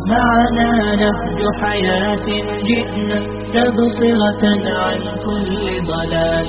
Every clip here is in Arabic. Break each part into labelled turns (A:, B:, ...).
A: معنا نهج حياة جئنا تبصرة عن كل ضلال.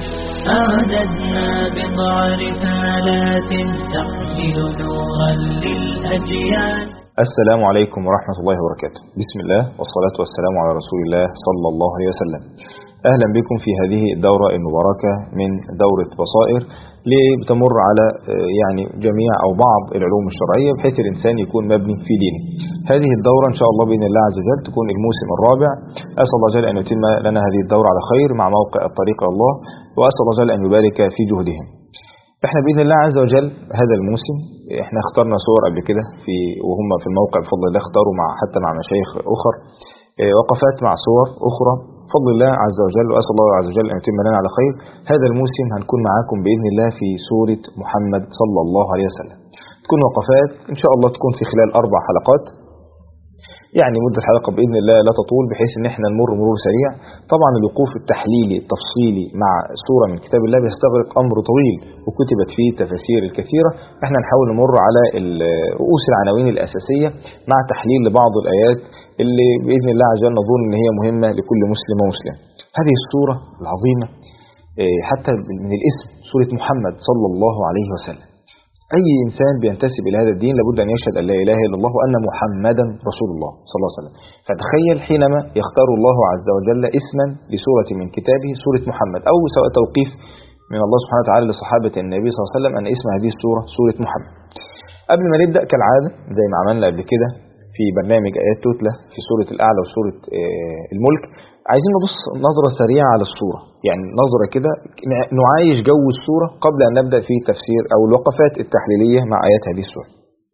A: أعددنا بضع رسالات تحمل نورا للأجيال.
B: السلام عليكم ورحمة الله وبركاته. بسم الله والصلاة والسلام على رسول الله صلى الله عليه وسلم. أهلا بكم في هذه الدورة المباركة من دورة بصائر لتمر على جميع أو بعض العلوم الشرعية بحيث الإنسان يكون مبني في دينه. هذه الدورة إن شاء الله بإذن الله عز وجل تكون الموسم الرابع. أسأل الله جل أن يتم لنا هذه الدورة على خير مع موقع الطريق إلى الله، وأسأل الله جل أن يبارك في جهدهم. احنا بإذن الله عز وجل هذا الموسم احنا اخترنا صور قبل كده وهم في الموقع بفضل الله اختاروا حتى مع مشايخ أخر وقفات مع صور أخرى بفضل الله عز وجل، وأسأل الله عز وجل أن يتم لنا على خير. هذا الموسم هنكون معاكم بإذن الله في سورة محمد صلى الله عليه وسلم. تكون وقفات إن شاء الله تكون في خلال 4 حلقات، يعني مدة الحلقة بإذن الله لا تطول بحيث ان احنا نمر مرور سريع. طبعا الوقوف التحليلي التفصيلي مع سورة من كتاب الله بيستغرق أمر طويل وكتبت فيه تفاسير الكثيرة. احنا نحاول نمر على رؤوس العناوين الأساسية مع تحليل لبعض الآيات اللي بإذن الله عز وجل نظن ان هي مهمة لكل مسلم ومسلم. هذه السورة العظيمة حتى من الاسم سورة محمد صلى الله عليه وسلم. أي إنسان بينتسب إلى هذا الدين لابد أن يشهد أن لا إله إلا الله وأن محمدا رسول الله صلى الله عليه وسلم. فتخيل حينما يختار الله عز وجل اسما لسورة من كتابه سورة محمد، أو سواء توقيف من الله سبحانه وتعالى لصحابة النبي صلى الله عليه وسلم أن اسم هذه السورة سورة محمد. قبل ما نبدأ كالعادة زي ما عملنا قبل كده في برنامج آيات تتلى في سورة الأعلى وسورة الملك، عايزين نبص نظرة سريعة على السورة، يعني نظرة كده نعايش جو السورة قبل أن نبدأ في تفسير أو الوقفات التحليلية مع آيات هذه السورة.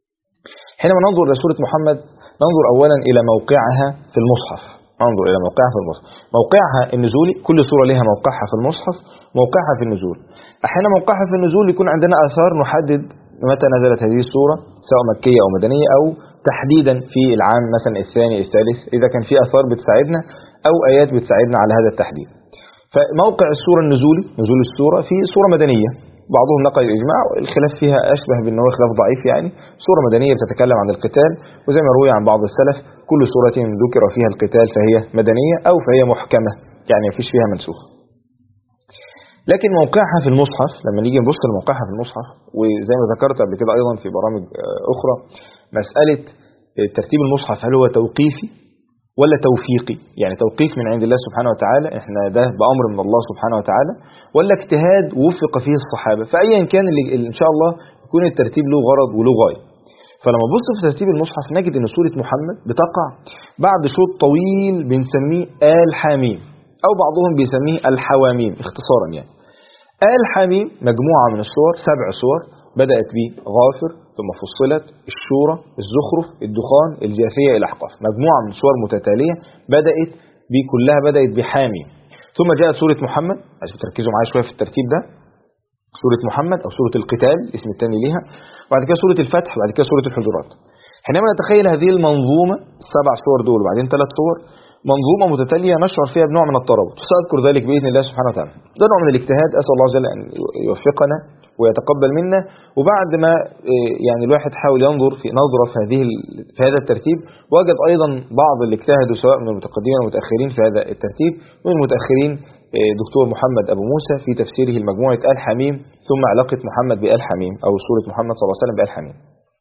B: حينما ننظر إلى سورة محمد ننظر أولا إلى موقعها في المصحف. ننظر إلى موقعها في المصحف، موقعها النزولي، كل سورة لها موقعها في المصحف، موقعها في النزول. أحيانا موقعها في النزول يكون عندنا آثار نحدد متى نزلت هذه السورة سواء مكية أو مدنية، أو تحديدا في العام مثلا الثاني الثالث إذا كان في آثار بتساعدنا أو آيات بتساعدنا على هذا التحديد. فموقع السورة النزولي، نزول السورة في سورة مدنية، بعضهم نقل الإجماع والخلاف فيها أشبه بأنه خلاف ضعيف، يعني سورة مدنية بتتكلم عن القتال، وزي ما روي عن بعض السلف كل سورة ذكر فيها القتال فهي مدنية أو فهي محكمة، يعني مفيش فيها منسوخ. لكن موقعها في المصحف لما نيجي نبص لموقعها في المصحف، وزي ما ذكرت قبل كده أيضا في برامج أخرى، مسألة ترتيب المصحف هل هو توقيفي ولا توفيقي، يعني توقيف من عند الله سبحانه وتعالى، احنا ده بأمر من الله سبحانه وتعالى، ولا اجتهاد وفق فيه الصحابة. فأيا كان اللي إن شاء الله يكون الترتيب له غرض وله غاية. فلما نبص في ترتيب المصحف نجد ان سورة محمد بتقع بعد شوط طويل بنسميه آل حاميم، أو بعضهم بيسميه الحواميم اختصارا. يعني آل حاميم مجموعة من السور، 7 سور، بدأت بغافر ثم فصلت، الشورى، الزخرف، الدخان، الجاثية، الأحقاف، مجموعة من سور متتالية كلها بدأت بحاميم. ثم جاءت سورة محمد، عايزين تركزوا معايا شوية في الترتيب ده، سورة محمد أو سورة القتال اسم الثاني ليها، وبعد كده سورة الفتح، وبعد كده سورة الحجرات. حينما نتخيل هذه المنظومة 7 سور دول وبعدين 3 سور، منظومة متتالية نشعر فيها بنوع من الترابط، سأذكر ذلك بإذن الله سبحانه وتعالى. ده نوع من الاجتهاد، أسأل الله جل أن يوفقنا ويتقبل منا. وبعد ما يعني الواحد حاول ينظر في نظرة في هذا الترتيب، وجد أيضا بعض اللي اجتهدوا سواء من المتقدمين والمتأخرين في هذا الترتيب. من المتأخرين دكتور محمد أبو موسى في تفسيره المجموعة آل حميم، ثم علاقة محمد بآل حميم أو سورة محمد صلى الله عليه وسلم بآل حميم.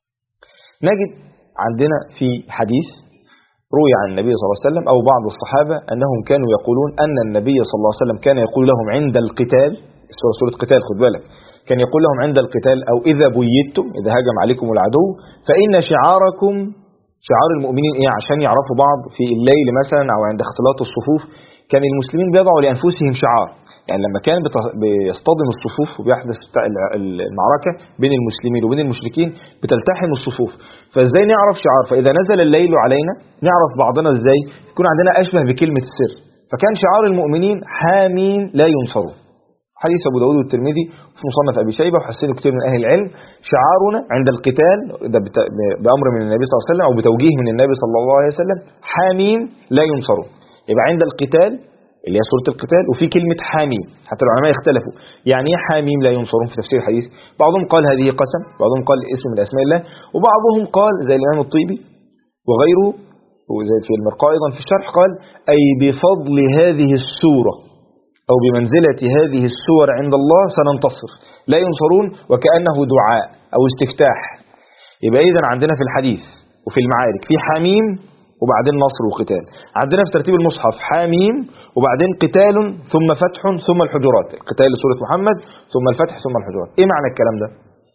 B: نجد عندنا في حديث روي عن النبي صلى الله عليه وسلم أو بعض الصحابة أنهم كانوا يقولون أن النبي صلى الله عليه وسلم كان يقول لهم عند القتال، سورة قتال خد بالك، كان يقول لهم عند القتال أو إذا بيتم، إذا هاجم عليكم العدو، فإن شعاركم، شعار المؤمنين إيه، عشان يعرفوا بعض في الليل مثلا أو عند اختلاط الصفوف، كان المسلمين بيضعوا لأنفسهم شعار. يعني لما كان بيصطدم الصفوف وبيحدث المعركة بين المسلمين وبين المشركين بتلتحم الصفوف، فازاي نعرف شعار؟ فإذا نزل الليل علينا نعرف بعضنا ازاي، يكون عندنا أشبه بكلمة السر. فكان شعار المؤمنين حامين لا ينصرون، حديث أبو داود والترمذي في مصنف أبي شيبة وحسنه كتير من أهل العلم. شعارنا عند القتال ده بأمر من النبي صلى الله عليه وسلم أو بتوجيه من النبي صلى الله عليه وسلم، حامين لا ينصرون. يبقى عند القتال اللي هي سورة القتال وفي كلمة حاميم، حتى العلماء اختلفوا يعني ايه حاميم لا ينصرون في تفسير الحديث. بعضهم قال هذه قسم، بعضهم قال اسم من أسماء الله، وبعضهم قال زي الإمام الطيبي وغيره وزي في المرقاء أيضا في الشرح قال أي بفضل هذه السورة أو بمنزلة هذه السور عند الله سننتصر، لا ينصرون وكأنه دعاء أو استفتاح. يبقى إذن عندنا في الحديث وفي المعارك في حميم وبعدين نصر وقتال، عندنا في ترتيب المصحف حميم وبعدين قتال ثم فتح ثم الحجرات، القتال لسورة محمد ثم الفتح ثم الحجرات. إيه معنى الكلام ده؟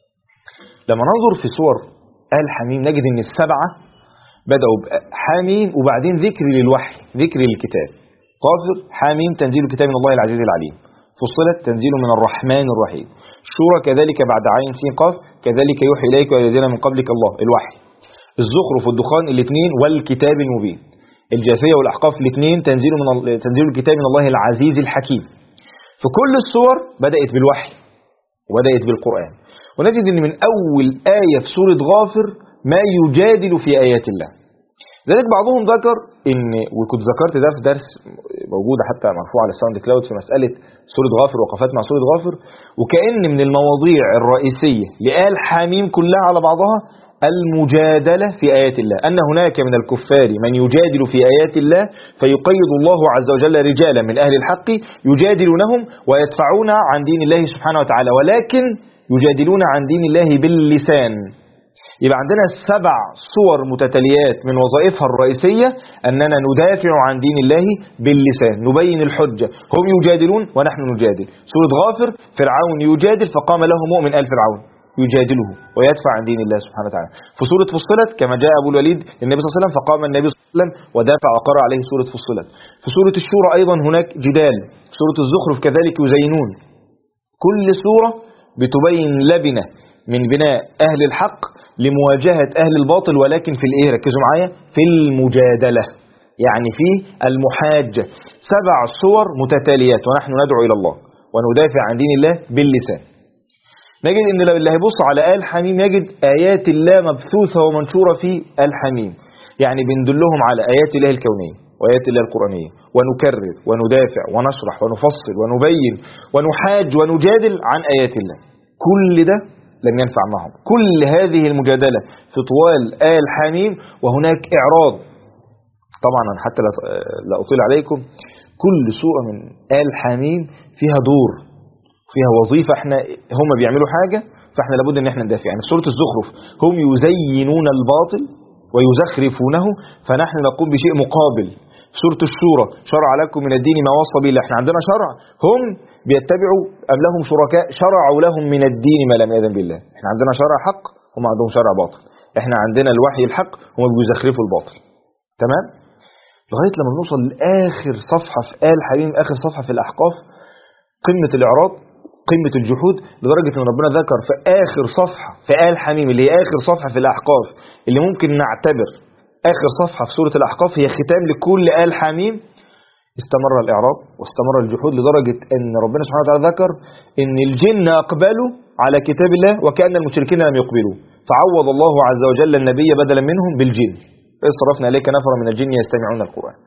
B: لما ننظر في سور آل حميم نجد أن السبعة بدأوا بحميم وبعدين ذكر للوحي، ذكر للكتاب. غافر حميم تنزيل كتاب من الله العزيز العليم، فصلت تنزيل من الرحمن الرحيم، شورى كذلك بعد عين سين قاف كذلك يوحي إليك والذين من قبلك الله الوحي، الزخرف والدخان الاثنين والكتاب المبين، الجاثية والأحقاف الاثنين تنزيل الكتاب من الله العزيز الحكيم. في كل السور بدأت بالوحي وبدأت بالقرآن، ونجد أن من أول آية في سورة غافر ما يجادل في آيات الله. ذلك بعضهم ذكر ان، وكنت ذكرت ده في درس موجود حتى مرفوع على الساوند كلاود في مسألة سورة غافر وقفات مع سورة غافر، وكأن من المواضيع الرئيسية لآل حميم كلها على بعضها المجادلة في آيات الله، أن هناك من الكفار من يجادل في آيات الله فيقيد الله عز وجل رجالا من أهل الحق يجادلونهم ويدفعون عن دين الله سبحانه وتعالى، ولكن يجادلون عن دين الله باللسان. يبقى عندنا 7 صور متتاليات من وظائفها الرئيسية أننا ندافع عن دين الله باللسان، نبين الحجة، هم يجادلون ونحن نجادل. سورة غافر فرعون يجادل فقام له مؤمن آل فرعون يجادله ويدفع عن دين الله سبحانه وتعالى. في سورة فصلت كما جاء أبو الوليد النبي صلى الله عليه وسلم فقام النبي صلى الله عليه وسلم ودافع وقرأ عليه سورة فصلت. في سورة الشورى أيضا هناك جدال، في سورة الزخرف كذلك يزينون. كل سورة بتبين لبنة من بناء أهل الحق لمواجهة أهل الباطل، ولكن في الإيه؟ ركزوا معايا، في المجادلة، يعني في المحاجة. 7 صور متتاليات ونحن ندعو إلى الله وندافع عن دين الله باللسان. نجد أن اللي هيبص على آل حميم يجد آيات الله مبثوثة ومنشورة في آل حميم، يعني بندلهم على آيات الله الكونية وآيات الله القرآنية، ونكرر وندافع ونشرح ونفصل ونبين ونحاج ونجادل عن آيات الله. كل ده لم ينفع معهم، كل هذه المجادلة في طوال آل حميم وهناك إعراض. طبعا حتى لا أطيل عليكم، كل سورة من آل حميم فيها دور، فيها وظيفة، احنا هم بيعملوا حاجة فاحنا لابد ان احنا ندافع. يعني في سورة الزخرف هم يزينون الباطل ويزخرفونه فنحن نقوم بشيء مقابل. في سورة الشورى شرع لكم من الدين ما وصى به، احنا عندنا شرع، هم بيتبعوا أم لهم شركاء شرعوا لهم من الدين ما لم يأذن بالله. احنا عندنا شرع حق، هم عندهم شرع باطل، احنا عندنا الوحي الحق، هم بيزخرفوا الباطل. تمام؟ لغاية لما نوصل لآخر صفحة في آل حميم، آخر صفحة في الأحقاف، قمة الإعراض، قمة الجحود، لدرجة ان ربنا ذكر في آخر صفحة في آل حميم اللي هي آخر صفحة في الأحقاف، اللي ممكن نعتبر آخر صفحة في سورة الأحقاف هي ختام لكل آل حميم، استمر الإعراض واستمر الجحود، لدرجة ان ربنا سبحانه وتعالى ذكر ان الجن أقبلوا على كتاب الله وكأن المشركين لم يقبلوا، فعوض الله عز وجل النبي بدلا منهم بالجن، صرفنا إليك نفر من الجن يستمعون القرآن.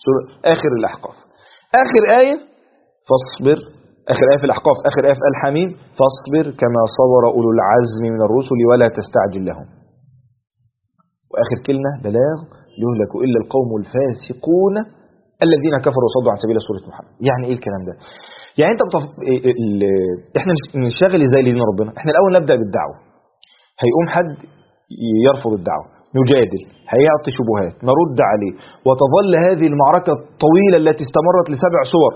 B: آخر الأحقاف. آخر آية فاصبر، آخر آية في الأحقاف، آخر آية في آل حميم، فاصبر كما صبر أولو العزم من الرسل ولا تستعجل لهم. وآخر كلمة بلاغ يهلك إلا القوم الفاسقون الذين كفروا وصدوا عن سبيل سورة محمد. يعني إيه الكلام ده؟ يعني أنت إحنا نشتغل إزاي لدين ربنا؟ إحنا الأول نبدأ بالدعوة. هيقوم حد يرفض الدعوة نجادل، هيعطي شبهات نرد عليه، وتظل هذه المعركة الطويلة التي استمرت ل7 سور،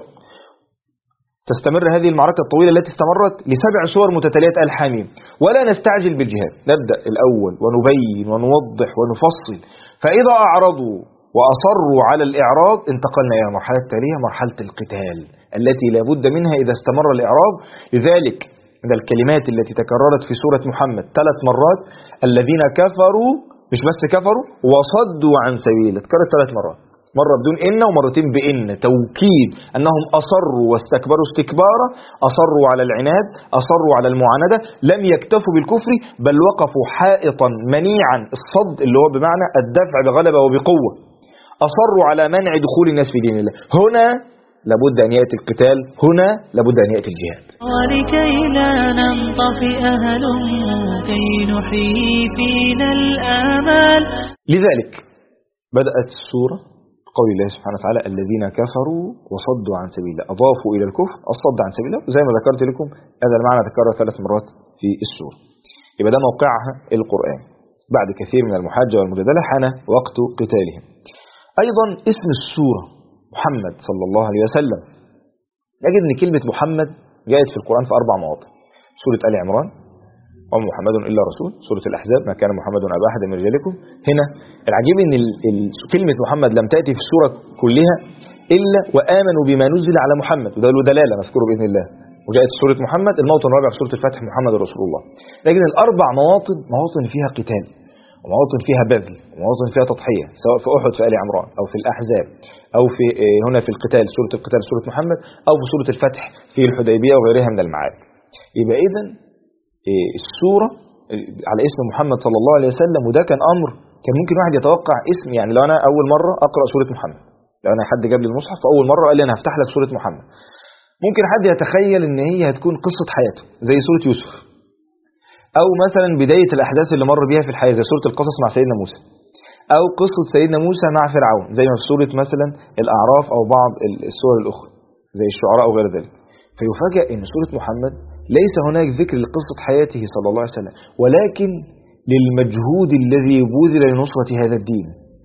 B: تستمر هذه المعركة الطويلة التي استمرت ل7 سور متتاليات آل حميم، ولا نستعجل بالجهاد، نبدأ الأول ونبين ونوضح ونفصل. فإذا أعرضوا وأصروا على الإعراض انتقلنا إلى المرحلة التالية، مرحلة القتال التي لا بد منها إذا استمر الإعراض. لذلك من الكلمات التي تكررت في سورة محمد 3 مرات الذين كفروا، مش بس كفروا وصدوا عن سبيله، اتكررت 3 مرات، مرة بدون إن ومرتين بإن، توكيد أنهم أصروا واستكبروا استكبارا، أصروا على العناد، أصروا على المعاندة، لم يكتفوا بالكفر بل وقفوا حائطا منيعا، الصد اللي هو بمعنى الدفع بغلبة وبقوة، أصروا على منع دخول الناس في دين الله. هنا لابد أن يأتي القتال، هنا لابد أن يأتي الجهاد.
A: ولكي لا ننطفئ كي نحيي فينا الآمال.
B: لذلك بدأت السورة قول الله سبحانه وتعالى الذين كفروا وصدوا عن سبيل الله، أضافوا إلى الكفر الصد عن سبيل الله، زي ما ذكرت لكم هذا المعنى تكرر 3 مرات في السورة. يبقى ده موقعها القرآن. بعد كثير من المحاجة والمجادلة حان وقت قتالهم. أيضا اسم السورة محمد صلى الله عليه وسلم، نجد أن كلمة محمد جاءت في القرآن في 4 مواضع. سورة آل عمران وما محمد إلا رسول، سورة الأحزاب ما كان محمد أبا أحد من رجالكم. هنا العجيب أن كلمة محمد لم تأتي في السورة كلها إلا وآمنوا بما نزل على محمد، وده له دلالة نذكره بإذن الله. وجاءت سورة محمد الموطن الرابع في سورة الفتح محمد رسول الله. لكن ال4 مواطن فيها قتال، ومواطن فيها بذل، ومواطن فيها تضحية، سواء في أحد في آل عمران أو في الأحزاب أو في هنا في القتال سورة القتال سورة محمد، أو في سورة الفتح في الحديبية وغيرها من المعارك. يبقى إذن السورة على اسم محمد صلى الله عليه وسلم، وده كان أمر كان ممكن واحد يتوقع اسم. يعني لو أنا أول مرة أقرأ سورة محمد، لو أنا حد جاب لي المصحف فأول مرة قال لي أنا هفتح لك سورة محمد، ممكن حد يتخيل إن هي هتكون قصة حياته زي سورة يوسف، أو مثلا بداية الأحداث اللي مر بيها في الحياة زي سورة القصص مع سيدنا موسى، أو قصة سيدنا موسى مع فرعون زي ما في سورة مثلا الأعراف أو بعض السور الأخرى زي الشعراء أو غير ذلك. فيفاجأ إن سورة محمد ليس هناك ذكر لقصة حياته صلى الله عليه وسلم، ولكن للمجهود الذي بذل لنصرة هذا الدين،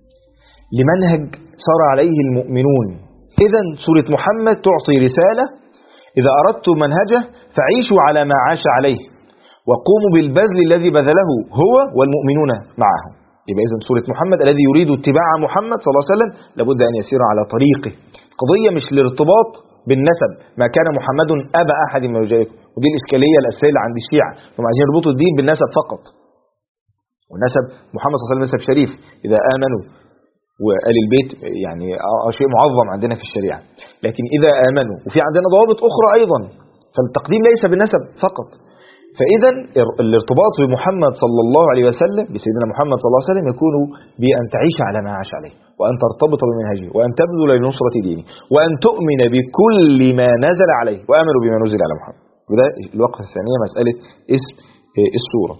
B: لمنهج سار عليه المؤمنون. إذا سورة محمد تعطي رسالة: إذا أردتم منهجه فعيشوا على ما عاش عليه، وقوموا بالبذل الذي بذله هو والمؤمنون معه. يبقى إذن سورة محمد الذي يريد اتباع محمد صلى الله عليه وسلم لابد أن يسير على طريقه. قضية مش الارتباط بالنسب، ما كان محمد أبا أحد من رجالكم، ودي الإشكالية الأساسية اللي عند الشيعة، هم عايزين يربطوا الدين بالنسب فقط. والنسب محمد صلى الله عليه وسلم نسب شريف، إذا آمنوا وآل البيت يعني شيء معظم عندنا في الشريعة، لكن إذا آمنوا وفي عندنا ضوابط أخرى أيضا، فالتقديم ليس بالنسب فقط. فإذا الارتباط بمحمد صلى الله عليه وسلم بسيدنا محمد صلى الله عليه وسلم يكون بأن تعيش على ما عاش عليه، وأن ترتبط بمنهجه، وأن تبذل لنصرة دينه، وأن تؤمن بكل ما نزل عليه، وآمنوا بما نزل على محمد. وده الوقفة الثانية مسألة اسم السورة.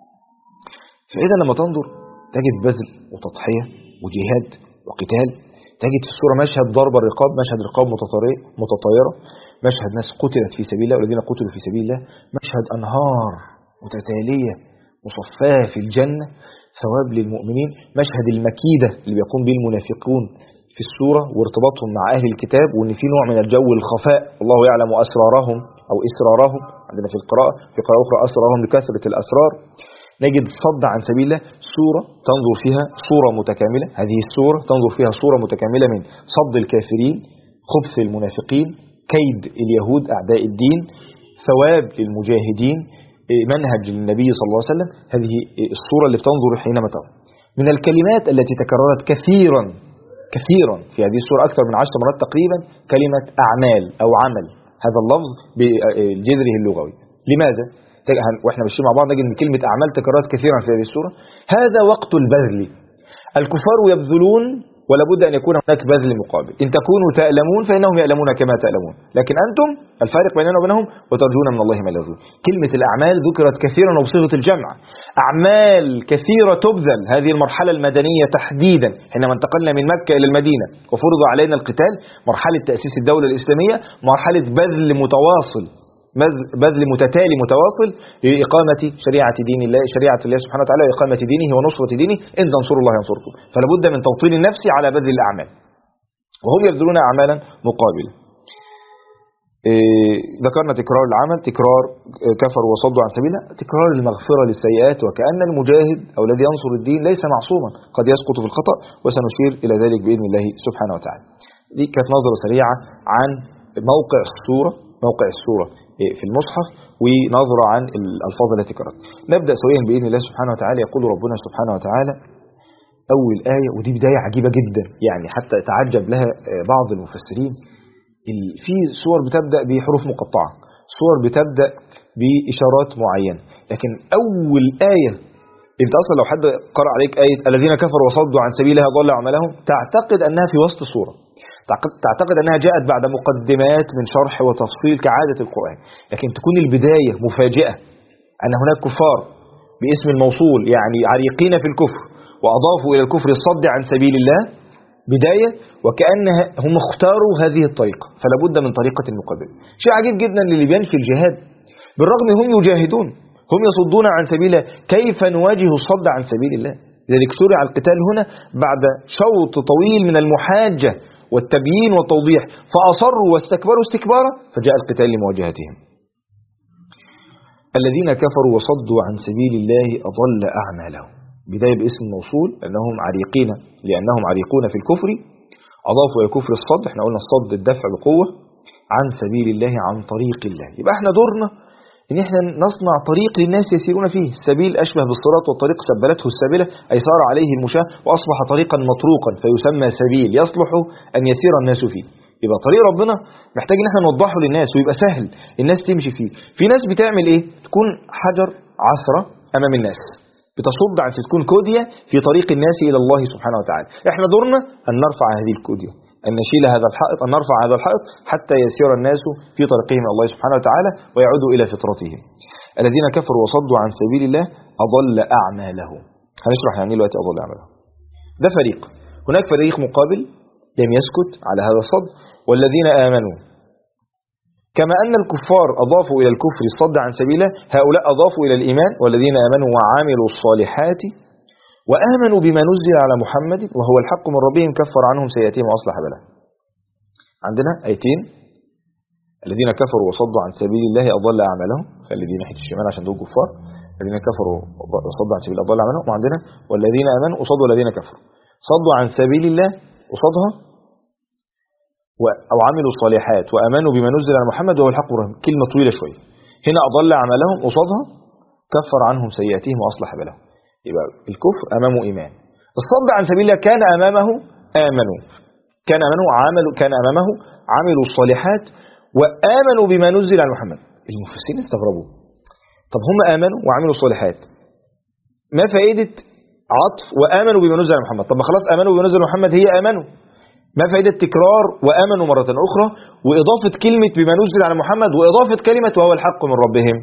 B: فإذا لما تنظر تجد بذل وتضحية وجهاد وقتال، تجد في السورة مشهد ضرب الرقاب، مشهد رقاب متطايرة، مشهد ناس قتلت في سبيل الله والذين قتلوا في سبيل الله، مشهد أنهار متتالية مصفاة في الجنة ثواب للمؤمنين، مشهد المكيدة اللي بيقوم به المنافقون في السورة وارتباطهم مع أهل الكتاب، وأن في نوع من الجو الخفاء، الله يعلم أسرارهم أو إسرارهم عندنا في القراءة، في قراءة أخرى أسرارهم لكثرة الأسرار. نجد صد عن سبيل الله سورة تنظر فيها صورة متكاملة، هذه السورة تنظر فيها صورة متكاملة من صد الكافرين، خبث المنافقين، كيد اليهود أعداء الدين، ثواب للمجاهدين، منهج للنبي صلى الله عليه وسلم. هذه الصورة اللي بتنظر حينما ترى. من الكلمات التي تكررت كثيرا في هذه السورة أكثر من 10 مرات تقريبا كلمة أعمال أو عمل، هذا اللفظ بجذره اللغوي. لماذا؟ واحنا ماشيين مع بعض نجد ان كلمة أعمال تكررت كثيرا في هذه السورة. هذا وقت البذل، الكفار يبذلون ولا بد أن يكون هناك بذل مقابل. إن تكونوا تألمون فإنهم يألمون كما تألمون، لكن أنتم الفارق بيننا وبينهم وترجون من الله ما لا يرجون. كلمة الأعمال ذكرت كثيرا وبصيغة الجمع، أعمال كثيرة تبذل. هذه المرحلة المدنية تحديدا حينما انتقلنا من مكة إلى المدينة وفرض علينا القتال، مرحلة تأسيس الدولة الإسلامية، مرحلة بذل متواصل، بذل متتالي متواصل لإقامة شريعة دين الله، شريعة الله سبحانه وتعالى، وإقامة دينه ونصرة دينه. إن تنصروا الله ينصركم. فلا بد من توطين النفس على بذل الأعمال، وهم يبذلون أعمالا مقابلة. ذكرنا تكرار العمل، تكرار كفروا وصدوا عن سبيله، تكرار المغفرة للسيئات، وكأن المجاهد أو الذي ينصر الدين ليس معصوما، قد يسقط في الخطأ، وسنشير إلى ذلك بإذن الله سبحانه وتعالى. دي كانت نظرة سريعة عن موقع السورة في المصحف، ونظرة عن الألفاظ التي كررت. نبدأ سويا بإذن الله سبحانه وتعالى. يقول ربنا سبحانه وتعالى أول آية، ودي بداية عجيبة جدا يعني حتى تعجب لها بعض المفسرين. في سور بتبدأ بحروف مقطعة، سور بتبدأ بإشارات معينة، لكن أول آية انت أصلا لو حد قرأ عليك آية الذين كفروا وصدوا عن سبيلها ضل أعمالهم تعتقد أنها في وسط سورة، تعتقد أنها جاءت بعد مقدمات من شرح وتفصيل كعادة القرآن، لكن تكون البداية مفاجئة أن هناك كفار باسم الموصول يعني عريقين في الكفر وأضافوا إلى الكفر الصد عن سبيل الله بداية، وكأن هم اختاروا هذه الطريقة، فلا بد من طريقة مقابلة. شيء عجيب جدا للي بينفي الجهاد، بالرغم هم يجاهدون، هم يصدون عن سبيل الله، كيف نواجه الصد عن سبيل الله؟ لذلك شرع القتال هنا بعد شوط طويل من المحاجة والتبيين والتوضيح، فأصروا واستكبروا استكبارا، فجاء القتال لمواجهتهم. الذين كفروا وصدوا عن سبيل الله أضل أعمالهم، بداية باسم موصول لأنهم عريقون في الكفر، أضافوا إلى الكفر الصد. احنا قلنا الصد الدفع بقوة عن سبيل الله، عن طريق الله. يبقى احنا دورنا ان احنا نصنع طريق للناس يسيرون فيه. السبيل أشبه بالصراط، والطريق سبلته السابلة أي صار عليه المشاة، وأصبح طريقا مطروقا فيسمى سبيل يصلح أن يسير الناس فيه. يبقى طريق ربنا محتاج ان احنا نوضحه للناس ويبقى سهل الناس تمشي فيه. في ناس بتعمل ايه؟ تكون حجر عثرة أمام الناس، بتصد عن تكون كودية في طريق الناس إلى الله سبحانه وتعالى. احنا دورنا أن نرفع هذه الكودية، أن نشيل هذا الحائط، أن نرفع هذا الحائط حتى يسير الناس في طريقهم إلى الله سبحانه وتعالى ويعودوا إلى فطرتهم. الذين كفروا وصدوا عن سبيل الله أضل أعمالهم. هنشرح يعني دلوقتي أضل أعمالهم. ده فريق. هناك فريق مقابل لم يسكت على هذا الصد، والذين آمنوا. كما أن الكفار أضافوا إلى الكفر الصد عن سبيله، هؤلاء أضافوا إلى الإيمان، والذين آمنوا وعملوا الصالحات وآمنوا بما نزل على محمد وهو الحق من ربهم كفر عنهم سيئاتهم وأصلح بالهم. عندنا آيتين: الذين كفروا وصدوا عن سبيل الله أضل أعمالهم، خلي دي ناحية الشمال عشان دول كفار. الذين كفروا وصدوا عن سبيل الله أضل أعمالهم. وعندنا والذين آمنوا وصدوا الذين كفروا. صدوا عن سبيل الله وصدها، أو عملوا الصالحات وآمنوا بما نزل على محمد وهو الحق من ربهم. كلمة طويلة شوية. هنا أضل أعمالهم وصدها كفر عنهم سيئاتهم وأصلح بالهم. يبقى الكفر أمامه إيمان، الصد عن سبيل الله كان أمامه آمنوا، كان أمامه عملوا الصالحات وآمنوا بما نزل على محمد. المفسرين استغربوا، طب هم آمنوا وعملوا الصالحات، ما فائدة عطف وآمنوا بما نزل على محمد؟ طب ما خلاص آمنوا بما نزل على محمد هي آمنوا، ما فائدة تكرار وآمنوا مرة أخرى وإضافة كلمة بما نزل على محمد وإضافة كلمة وهو الحق من ربهم؟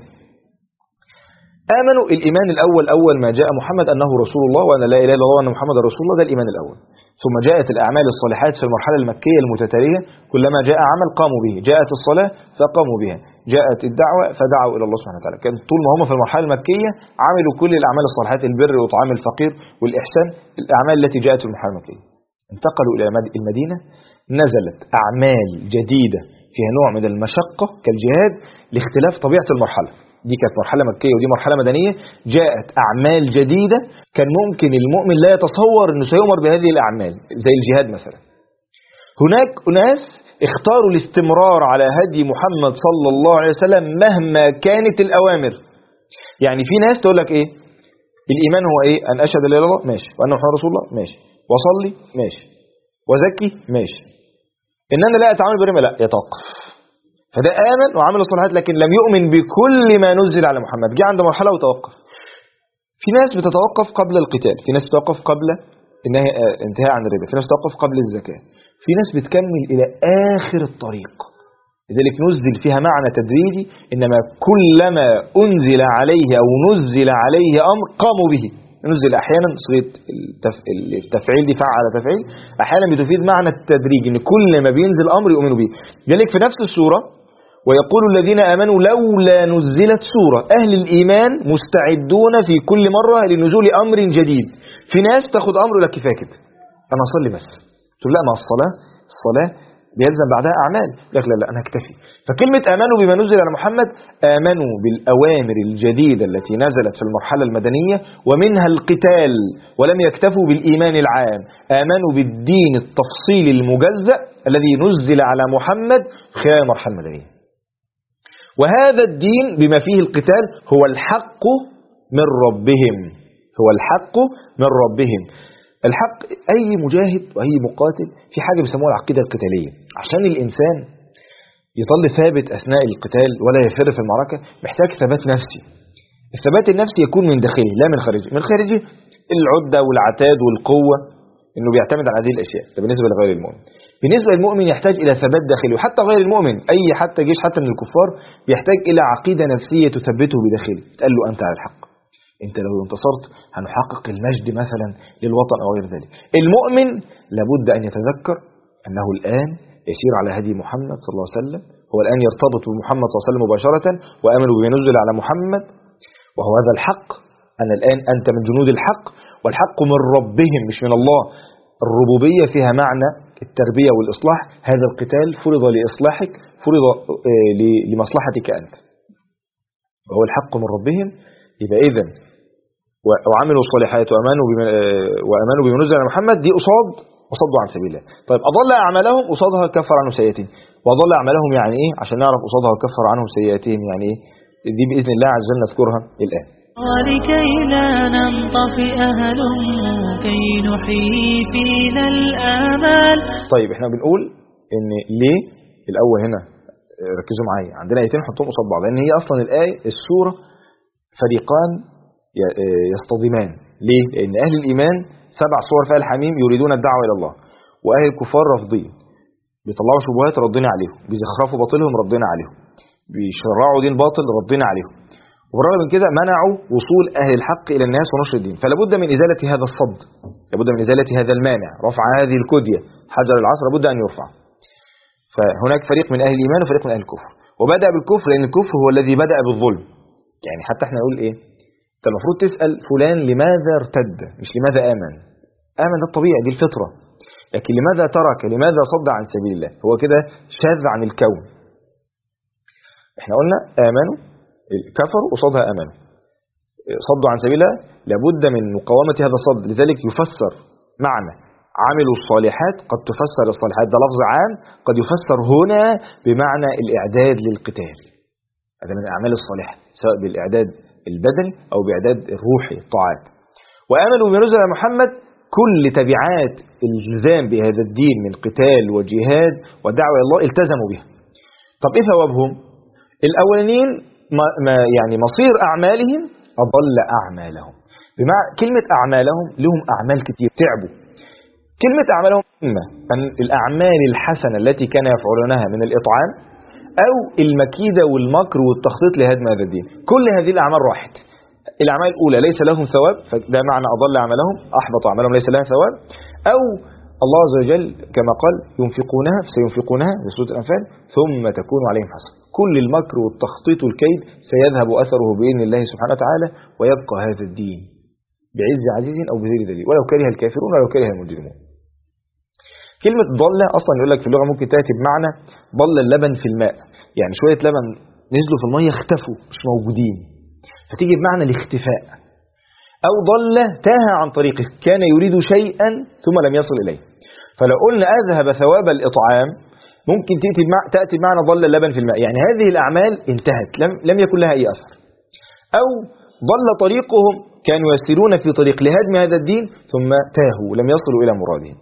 B: آمنوا الإيمان الأول أول ما جاء محمد أنه رسول الله وأن لا إله إلا الله وأن محمد رسول الله، ده الإيمان الأول. ثم جاءت الأعمال الصالحات في المرحلة المكية المتتالية، كلما جاء عمل قاموا به. جاءت الصلاة فقاموا بها، جاءت الدعوة فدعوا إلى الله سبحانه وتعالى. كان طول ما هم في المرحلة المكية عملوا كل الأعمال الصالحات، البر وإطعام الفقير والإحسان، الأعمال التي جاءت في المرحلة المكية. انتقلوا إلى المدينة، نزلت أعمال جديدة فيها نوع من المشقة كالجهاد لاختلاف طبيعة المرحلة. دي كانت مرحلة مكية ودي مرحلة مدنية. جاءت أعمال جديدة كان ممكن المؤمن لا يتصور أنه سيؤمر بهذه الأعمال زي الجهاد مثلا. هناك ناس اختاروا الاستمرار على هدي محمد صلى الله عليه وسلم مهما كانت الأوامر. يعني في ناس تقول لك إيه الإيمان هو إيه؟ أن أشهد لا إله إلا الله، ماشي، وأن محمد رسول الله، ماشي، وصلي، ماشي، وزكي، ماشي، إن أنا لا أتعامل برمى، لا، يتوقف. فده آمن وعمل الصالحات لكن لم يؤمن بكل ما نزل على محمد. جاء عند مرحلة وتوقف. في ناس بتتوقف قبل القتال، في ناس بتتوقف قبل انتهاء عن الربا، في ناس بتتوقف قبل الزكاة، في ناس بتكمل إلى آخر الطريق. لذلك نزل فيها معنى تدريجي، إنما كلما أنزل عليه أو نزل عليه أمر قاموا به. نزل أحيانا صيغة التفعيل دي فعل تفعيل، أحيانا بتفيد معنى التدريج، إن كل ما بينزل أمر يؤمنوا به. لذلك في نفس السورة ويقول الذين آمنوا لولا نزلت سورة. أهل الإيمان مستعدون في كل مرة لنزول أمر جديد. في ناس تاخد أمر لك كفاية كده، أنا أصلي بس، تقول لا، مع الصلاة بيلزم بعدها أعمال، لك لا أنا أكتفي. فكلمة آمنوا بما نزل على محمد، آمنوا بالأوامر الجديدة التي نزلت في المرحلة المدنية ومنها القتال، ولم يكتفوا بالإيمان العام، آمنوا بالدين التفصيل المجزأ الذي نزل على محمد خلال المرحلة المدنية. وهذا الدين بما فيه القتال هو الحق من ربهم، هو الحق من ربهم. الحق أي مجاهد وأي مقاتل في حاجة بيسموها العقيدة القتالية. عشان الإنسان يظل ثابت أثناء القتال ولا يفر في المعركة محتاج ثبات نفسي. الثبات النفسي يكون من داخله لا من خارجه. من خارجه العدة والعتاد والقوة، إنه بيعتمد على هذه الأشياء. ده بالنسبة لغير المؤمن. بالنسبة للمؤمن يحتاج إلى ثبات داخلي، وحتى غير المؤمن أي حتى جيش حتى من الكفار بيحتاج إلى عقيدة نفسية تثبته بداخله، تقول له أنت على الحق. انت لو انتصرت هنحقق المجد مثلا للوطن او غير ذلك. المؤمن لابد ان يتذكر انه الان يسير على هدي محمد صلى الله عليه وسلم، هو الان يرتبط بمحمد صلى الله عليه وسلم مباشرة، وامنوا بما نزل على محمد وهو هذا الحق. أنا الآن أنت من جنود الحق، والحق من ربهم مش من الله. الربوبية فيها معنى التربية والإصلاح، هذا القتال فرض لإصلاحك، فرض لمصلحتك أنت، وهو الحق من ربهم. يبقى إذن وعملوا الصالحات وأمنوا بما نزل على محمد، دي قصاد وصدوا عن سبيل الله. طيب أضل أعمالهم قصادها كفر عنهم سيئاتهم. وأضل أعمالهم يعني إيه؟ عشان نعرف قصادها كفر عنهم سيئاتهم يعني إيه، دي بإذن الله عز وجل نذكرها الآن.
A: ولكي لا ننطفئ هلم كي نحيي فينا الآمال.
B: طيب احنا بنقول ان ليه الأول هنا ركزوا معايا، عندنا آيتين نحطهم قصاد بعض، لأن هي أصلا الآية السورة فريقان يصطدمان. ليه؟ لأن أهل الإيمان 7 صور في الحميم يريدون الدعوة إلى الله، وأهل الكفار رافضين، بيطلعوا شبهات ردنا عليهم، بيزخرفوا باطلهم ردنا عليهم، بيشرعوا دين باطل ردنا عليهم، وبالرغم من كده منعوا وصول أهل الحق إلى الناس ونشر الدين. فلا بد من إزالة هذا الصد، لابد من إزالة هذا المانع، رفع هذه الكدية، حجر العصر لابد أن يرفع. فهناك فريق من أهل الإيمان وفريق من أهل الكفر، وبدأ بالكفر لأن الكفر هو الذي بدأ بالظلم. يعني حتى احنا نقول إيه، انت المفروض تسأل فلان لماذا ارتد، مش لماذا آمن. آمن ده الطبيعي، دي الفطرة، لكن لماذا ترك، لماذا صد عن سبيل الله، هو كده شاذ عن الكون. احنا قلنا آمنوا كفروا وصدها آمنوا، صدوا عن سبيل الله، لابد من مقاومة هذا الصد. لذلك يفسر معنى عملوا الصالحات، قد تفسر الصالحات ده لفظ عام، قد يفسر هنا بمعنى الإعداد للقتال. هذا من الأعمال الصالحة، سواء بالإعداد البدني أو بإعداد الروحي الطاعات. وآمنوا بما نزل على محمد، كل تبعات الالتزام بهذا الدين من قتال وجهاد ودعوة إلى الله التزموا بها. طب إيه ثوابهم؟ الأولين يعني مصير أعمالهم أضل أعمالهم. بمعنى كلمة أعمالهم لهم أعمال كتير، تعبوا. كلمة أعمالهم إما أن الأعمال الحسنة التي كان يفعلونها من الإطعام، أو المكيدة والمكر والتخطيط لهدم هذا الدين. كل هذه الأعمال راحت. الأعمال الأولى ليس لهم ثواب، فده معنى أضل أعمالهم، أحبط أعمالهم ليس لهم ثواب. أو الله عز وجل كما قال ينفقونها سينفقونها في سورة الأنفال ثم تكون عليهم حسرة. كل المكر والتخطيط والكيد سيذهب أثره بإذن الله سبحانه وتعالى، ويبقى هذا الدين بعز عزيز أو بذل ذليل، ولو كره الكافرون ولو كره المجرمون. كلمة ضل أصلا يقول لك في اللغة ممكن تأتي بمعنى ضل اللبن في الماء، يعني شوية لبن نزلوا في المية اختفوا مش موجودين، فتيجي بمعنى الاختفاء. أو ضل تاه عن طريقه، كان يريد شيئا ثم لم يصل إليه. فلو قلنا أذهب ثواب الإطعام ممكن تأتي بمعنى ضل اللبن في الماء، يعني هذه الأعمال انتهت، لم يكن لها أي أثر. أو ضل طريقهم، كانوا يسيرون في طريق لهدم هذا الدين ثم تاهوا لم يصلوا إلى مرادهم.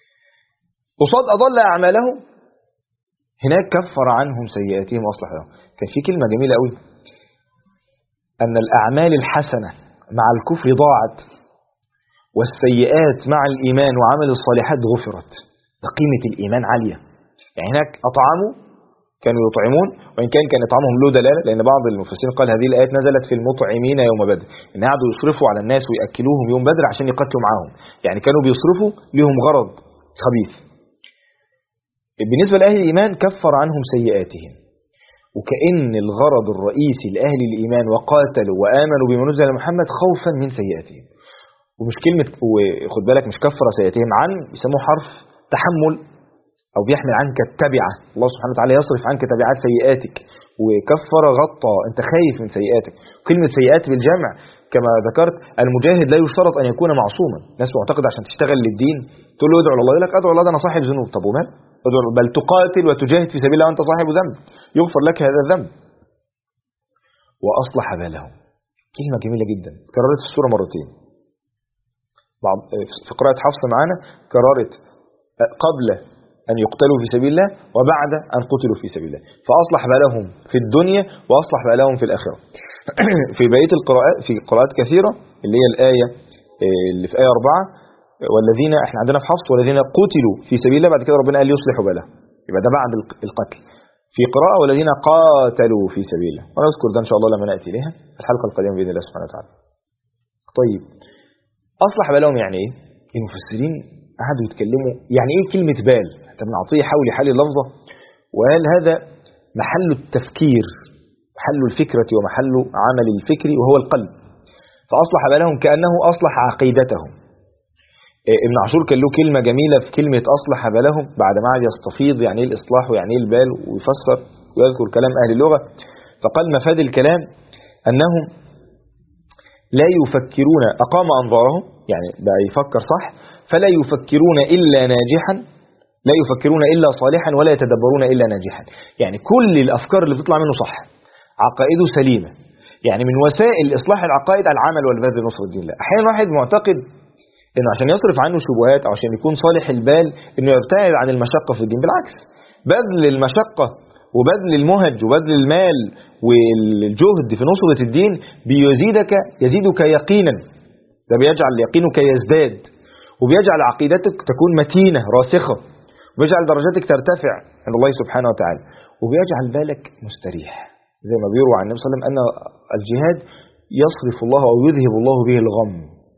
B: وصاد أضل أعمالهم هناك كفر عنهم سيئاتهم وأصلح لهم. كان في كلمة جميلة قوي، أن الأعمال الحسنة مع الكفر ضاعت، والسيئات مع الإيمان وعمل الصالحات غفرت. ده قيمة الإيمان عالية. يعني هناك أطعموا، كانوا يطعمون، وإن كان إطعامهم له دلالة، لأن بعض المفسرين قال هذه الآيات نزلت في المطعمين يوم بدر، إن قعدوا يصرفوا على الناس ويأكلوهم يوم بدر عشان يقتلوا معاهم، يعني كانوا بيصرفوا لهم غرض خبيث. بالنسبة لأهل الإيمان كفر عنهم سيئاتهم، وكأن الغرض الرئيسي لأهل الإيمان وقاتلوا وآمنوا بما نزل على محمد خوفا من سيئاتهم. ومش كلمة، وخد بالك مش كفر سيئاتهم، عن يسموه حرف تحمل، أو بيحمل عنك التبعة. الله سبحانه وتعالى يصرف عنك تبعات سيئاتك، وكفر غطى، أنت خايف من سيئاتك. كلمة سيئات بالجمع كما ذكرت، المجاهد لا يشترط أن يكون معصوما. ناس معتقد عشان تشتغل للدين تقول له ادعو الله، يقول لك ادعو الله ده أنا صاحب ذنوب. طب ومال؟ بل تقاتل وتجاهد في سبيل الله وأنت صاحب ذنب، يغفر لك هذا الذنب. وأصلح بالهم، كلمة جميلة جدا كررت في السورة مرتين. في قراءة حفص معانا كررت قبل أن يقتلوا في سبيل الله وبعد أن قتلوا في سبيل الله، فأصلح بالهم في الدنيا وأصلح بالهم في الآخرة. في بقية القراءات، في قراءات كثيرة اللي هي الآية اللي في آية 4، والذين احنا عندنا في حفص والذين قتلوا في سبيل الله، بعد كده ربنا قال يصلحوا بالهم، يبقى ده بعد القتل. في قراءة والذين قاتلوا في سبيل الله، ونذكر ده إن شاء الله لما نأتي إليها الحلقة القادمة بإذن الله سبحانه وتعالى. طيب أصلح بالهم يعني إيه؟ المفسرين قعدوا يتكلموا يعني إيه كلمة بال. ابن عطية حاول يحلل اللفظة وقال هذا محل التفكير، محل الفكرة ومحل عمل الفكر وهو القلب. فأصلح بالهم كأنه أصلح عقيدتهم. ابن عاشور كان له كلمة جميلة في كلمة أصلح بالهم بعد ما قعد يستفيض يعني إيه الإصلاح ويعني إيه البال ويفسر ويذكر كلام أهل اللغة. فقال مفاد الكلام أنهم لا يفكرون، أقام أنظارهم يعني بقى يفكر صح، فلا يفكرون إلا ناجحا، لا يفكرون إلا صالحا ولا يتدبرون إلا ناجحا. يعني كل الأفكار اللي بتطلع منه صح، عقائده سليمة. يعني من وسائل إصلاح العقائد العمل والبذل لنصر الدين الله. أحيانا واحد معتقد إنه عشان يصرف عنه شبهات أو عشان يكون صالح البال إنه يبتعد عن المشقة في الدين. بالعكس، بذل المشقة وبذل المهج وبذل المال والجهد في نصرة الدين يزيدك يقينا. ده بيجعل يقينك يزداد، وبيجعل عقيدتك تكون متينة راسخة، وبيجعل درجاتك ترتفع عند الله سبحانه وتعالى، وبيجعل بالك مستريح. زي ما بيروى عن النبي صلى الله عليه وسلم أن الجهاد يصرف الله أو يذهب الله به الغم.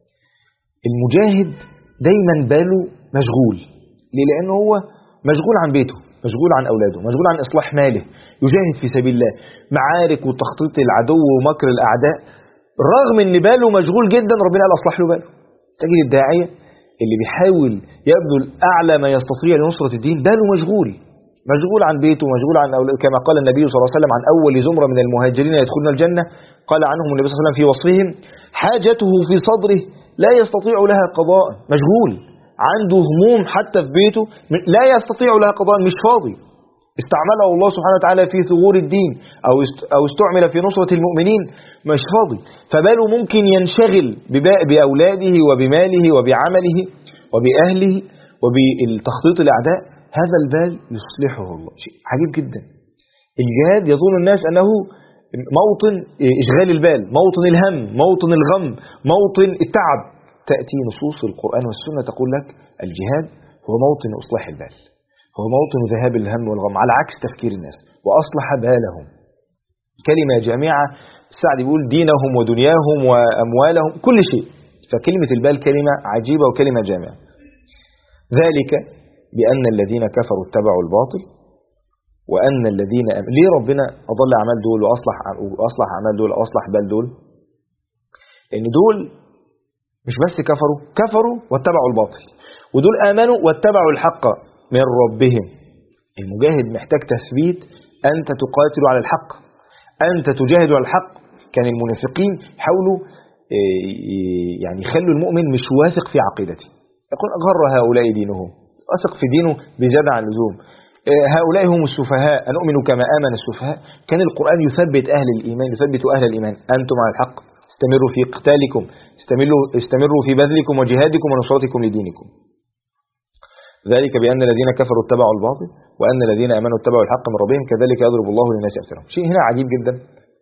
B: المجاهد دايما باله مشغول. ليه؟ لأنه هو مشغول عن بيته، مشغول عن أولاده، مشغول عن إصلاح ماله، يجاهد في سبيل الله، معارك وتخطيط العدو ومكر الأعداء. رغم أن باله مشغول جدا ربنا قال أصلح له باله. تجد الداعية اللي بيحاول يبذل أعلى ما يستطيع لنصرة الدين باله مشغول عن بيته، مشغول عن أولاده. كما قال النبي صلى الله عليه وسلم عن أول زمرة من المهاجرين يدخلون الجنة، قال عنهم النبي صلى الله عليه وسلم في وصفهم حاجته في صدره لا يستطيع لها قضاء. مشغول، عنده هموم حتى في بيته لا يستطيع لها قضاء، مش فاضي. استعمله الله سبحانه وتعالى في ثغور الدين أو استعمل في نصرة المؤمنين، مش فاضي. فباله ممكن ينشغل بأولاده وبماله وبعمله وبأهله وبالتخطيط الأعداء. هذا البال يصلحه الله. شيء عجيب جدا. الجهاد يظن الناس أنه موطن إشغال البال، موطن الهم، موطن الغم، موطن التعب. تأتي نصوص القرآن والسنة تقول لك الجهاد هو موطن إصلاح البال، هو موطن ذهاب الهم والغم، على عكس تفكير الناس. وأصلح بالهم كلمة جامعة. السعد يقول دينهم ودنياهم وأموالهم كل شيء. فكلمة البال كلمة عجيبة وكلمة جامعة. ذلك بأن الذين كفروا اتبعوا الباطل وأن الذين ليه ربنا أضل أعمال دول وأصلح أعمال دول وأصلح بال دول؟ لأن دول مش بس كفروا واتبعوا الباطل، ودول آمنوا واتبعوا الحق من ربهم. المجاهد محتاج تثبيت. أنت تقاتل على الحق، أنت تجاهد على الحق. كان المنافقين حاولوا يعني يخلوا المؤمن مش واثق في عقيدته، يقول أغر هؤلاء دينهم، أثق في دينه بزيادة عن اللزوم. هؤلاء هم السفهاء، أنؤمن كما آمن السفهاء. كان القرآن يثبت أهل الإيمان، يثبت أهل الإيمان. أنتم على الحق، استمروا في قتالكم، استمروا في بذلكم وجهادكم ونصرتكم لدينكم. ذلك بأن الذين كفروا اتبعوا الباطل وأن الذين آمنوا اتبعوا الحق من ربهم كذلك يضرب الله للناس أمثالهم. شيء هنا عجيب جدا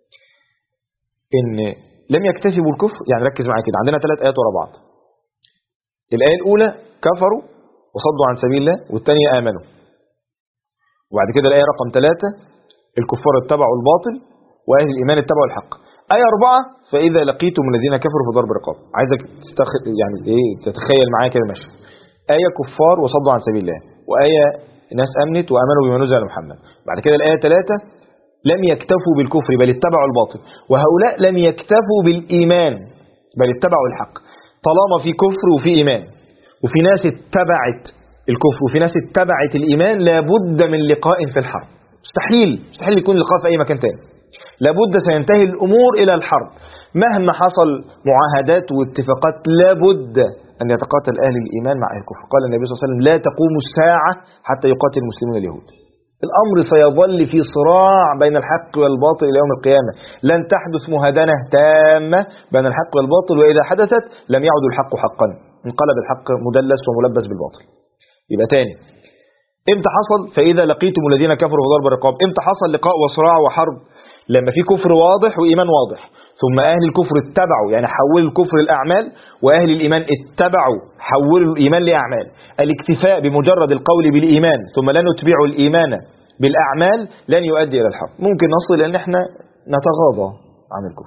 B: إن لم يكتسبوا الكفر. يعني ركز معايا كده، عندنا 3 آيات ورا بعض. الآية الأولى كفروا وصدوا عن سبيل الله، والثانية آمنوا. وبعد كده الآية رقم 3 الكفار اتبعوا الباطل وأهل الإيمان اتبعوا الحق. آية 4 فإذا لقيتم الذين كفروا فضرب رقاب. عايزك يعني تتخيل معايا كده ماشي. آية كفار وصدوا عن سبيل الله، وآية ناس أمنت وآمنوا بما نزل على محمد. بعد كده الآية 3 لم يكتفوا بالكفر بل اتبعوا الباطل، وهؤلاء لم يكتفوا بالإيمان بل اتبعوا الحق. طالما في كفر وفي إيمان وفي ناس اتبعت الكفر وفي ناس اتبعت الإيمان، لابد من لقاء في الحرب. مستحيل يكون لقاء في أي مكان تاني. لابد سينتهي الأمور إلى الحرب. مهما حصل معاهدات واتفاقات لابد أن يتقاتل أهل الإيمان مع أهل الكفر. قال النبي صلى الله عليه وسلم لا تقوم الساعة حتى يقاتل المسلمون اليهود. الأمر سيظل في صراع بين الحق والباطل إلى يوم القيامة. لن تحدث مهادنة تامة بين الحق والباطل، وإذا حدثت لم يعد الحق حقا، انقلب الحق مدلس وملبس بالباطل. يبقى تاني، امتى حصل فإذا لقيتم الذين كفروا فضرب الرقاب؟ امتى حصل لقاء وصراع وحرب؟ لما في كفر واضح وإيمان واضح، ثم أهل الكفر اتبعوا، يعني حولوا الكفر الأعمال، وأهل الإيمان اتبعوا حولوا الإيمان لأعمال. الاكتفاء بمجرد القول بالإيمان ثم لا نتبع الإيمان بالأعمال لن يؤدي إلى الحرب. ممكن نصل أن احنا نتغاضى عن الكفر،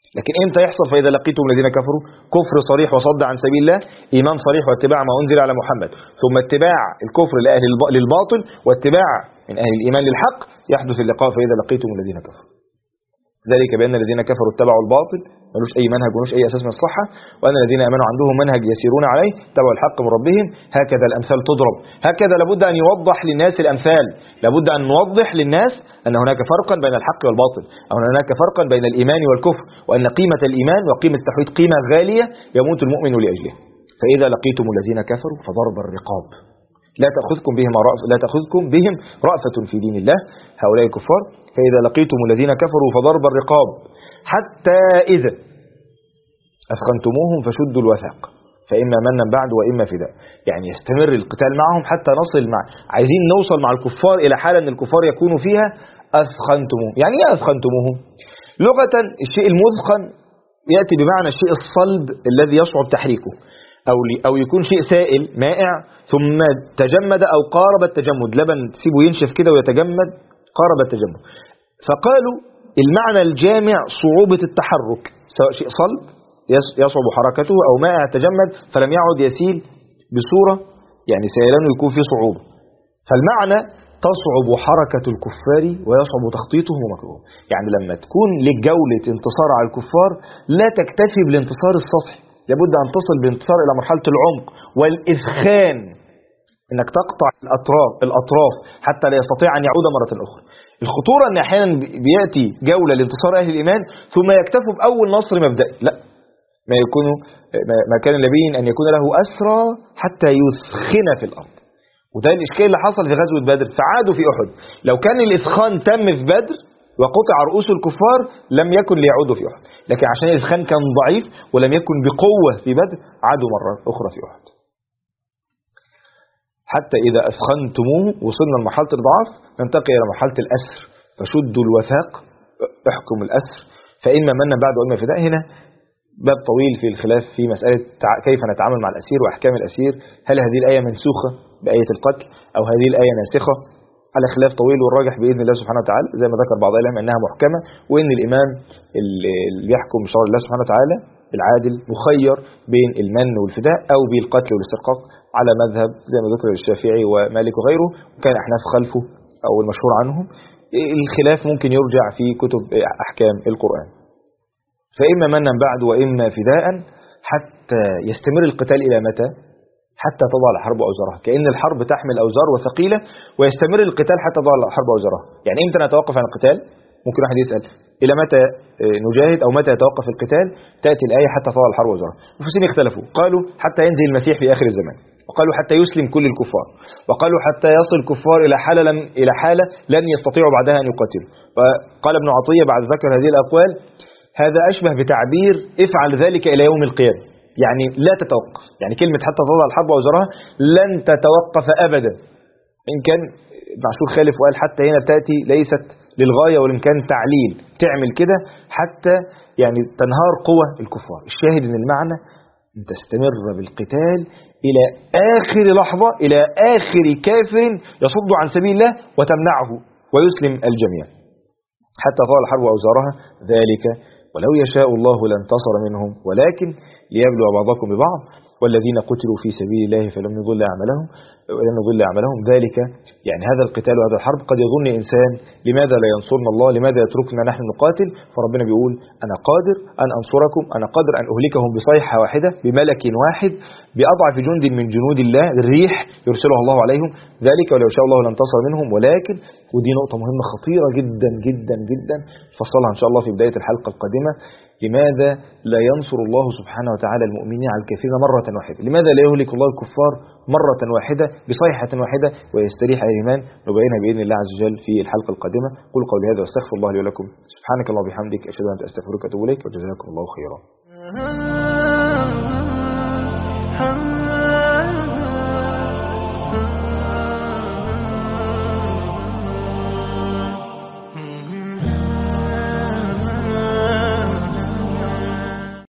B: لكن امتى يحصل؟ فإذا لقيتم الذين كفروا كفر صريح وصد عن سبيل الله، إيمان صريح واتباع ما أنزل على محمد، ثم اتباع الكفر لأهل للباطل واتباع من أهل الإيمان للحق، يحدث اللقاء فإذا لقيتم الذين كفروا. ذلك بأن الذين كفروا اتبعوا الباطل، ملوش أي منهج وملوش أي أساس من الصحة، وأن الذين آمنوا عندهم منهج يسيرون عليه اتبعوا الحق من ربهم. هكذا الأمثال تضرب، هكذا لابد أن يوضح للناس الأمثال، لابد أن نوضح للناس أن هناك فرقا بين الحق والباطل، أو أن هناك فرقا بين الإيمان والكفر، وأن قيمة الإيمان وقيمة التوحيد قيمة غالية يموت المؤمن لأجله. فإذا لقيتم الذين كفروا فضرب الرقاب، لا تأخذكم بهم رأفة في دين الله، هؤلاء الكفار. فإذا لقيتم الذين كفروا فضرب الرقاب حتى إذا أثخنتموهم فشدوا الوثاق فإما منا بعد وإما فداء. يعني يستمر القتال معهم حتى نصل عايزين نوصل مع الكفار إلى حالة أن الكفار يكونوا فيها أثخنتموهم. يعني إيه أثخنتموهم؟ لغة الشيء المثخن يأتي بمعنى الشيء الصلب الذي يصعب تحريكه، أو يكون شيء سائل مائع ثم تجمد أو قارب التجمد، لبن تسيبه ينشف كده ويتجمد، قارب التجمد. فقالوا المعنى الجامع صعوبة التحرك، سواء شيء صلب يصعب حركته أو مائع تجمد فلم يعد يسيل بصورة يعني سيلانه يكون فيه صعوبة. فالمعنى تصعب حركة الكفار ويصعب تخطيطهم ومكرهم. يعني لما تكون لك جولة انتصار على الكفار لا تكتفي بالانتصار السطحي، لابد أن تصل بانتصار إلى مرحلة العمق والإثخان، إنك تقطع الأطراف حتى لا يستطيع أن يعود مرة أخرى. الخطورة أن أحيانا بيأتي جولة لانتصار أهل الإيمان ثم يكتفوا بأول نصر مبدئي، لا، ما كان النبي أن يكون له أسرى حتى يثخن في الأرض. وده الإشكال اللي حصل في غزوة بدر، فعادوا في أحد. لو كان الإثخان تم في بدر وقطع رؤوس الكفار لم يكن ليعودوا في أحد، لكن عشان الإثخان كان ضعيف ولم يكن بقوة في بدر عادوا مرة أخرى في أحد. حتى إذا أثخنتموه وصلنا لمرحلة الضعف ننتقل إلى مرحلة الأسر، فشدوا الوثاق، احكم الأسر فإما منا بعد وإما فداء. هنا باب طويل في الخلاف في مسألة كيف نتعامل مع الأسير وأحكام الأسير، هل هذه الآية منسوخة بآية القتل أو هذه الآية ناسخة، على خلاف طويل، والراجح بإذن الله سبحانه وتعالى زي ما ذكر بعض العلماء أنها محكمة، وإن الإمام اللي يحكم بشرع الله سبحانه وتعالى العادل مخير بين المن والفداء أو بالقتل والاسترقاق، على مذهب زي ما ذكر الشافعي ومالك وغيره، وكان أحناف خلفه أو المشهور عنهم. الخلاف ممكن يرجع في كتب أحكام القرآن. فإما منا بعد وإما فداء حتى يستمر القتال إلى متى؟ حتى تضع الحرب أوزارها، كأن الحرب تحمل أوزار وثقيلة ويستمر القتال حتى تضع الحرب أوزارها. يعني إمتى نتوقف عن القتال؟ ممكن واحد يسأل إلى متى نجاهد أو متى يتوقف القتال؟ تأتي الآية حتى تضع الحرب أوزارها. المفسرين اختلفوا، قالوا حتى ينزل المسيح في آخر الزمان، وقالوا حتى يسلم كل الكفار، وقالوا حتى يصل الكفار إلى حالة لن يستطيعوا بعدها أن يقاتلوا. وقال ابن عطية بعد ذكر هذه الأقوال هذا أشبه بتعبير افعل ذلك إلى يوم القيامة، يعني لا تتوقف. يعني كلمة حتى تضع الحرب أوزارها لن تتوقف أبدا. إن كان معشور خالف وقال حتى هنا تأتي ليست للغاية والإمكان تعليل، تعمل كده حتى يعني تنهار قوة الكفار. الشاهد إن المعنى أن تستمر بالقتال إلى آخر لحظة، إلى آخر كافر يصد عن سبيل الله وتمنعه ويسلم الجميع حتى تضع الحرب أوزارها. ذلك ولو يشاء الله لانتصر منهم ولكن ليبلو بعضكم ببعض والذين قتلوا في سبيل الله فلم يضل أعمالهم. ذلك يعني هذا القتال وهذا الحرب قد يظن إنسان لماذا لا ينصرنا الله، لماذا يتركنا نحن نقاتل؟ فربنا بيقول أنا قادر أن أنصركم، أنا قادر أن أهلكهم بصيحة واحدة بملك واحد بأضعف جند من جنود الله، الريح يرسلها الله عليهم. ذلك ولو شاء الله لانتصر منهم ولكن، ودي نقطة مهمة خطيرة جدا جدا جدا فصلها إن شاء الله في بداية الحلقة القادمة، لماذا لا ينصر الله سبحانه وتعالى المؤمنين على الكافرين مرة واحدة؟ لماذا لا يهلك الله الكفار مرة واحدة بصيحة واحدة ويستريح الإيمان؟ نبينها بإذن الله عز وجل في الحلقة القادمة. قل قولي هذا واستغفر الله لي ولكم. سبحانك اللهم وبحمدك أشهد أن لا إله إلا أنت أستغفرك وأتوب إليك، وجزاكم الله خيرا.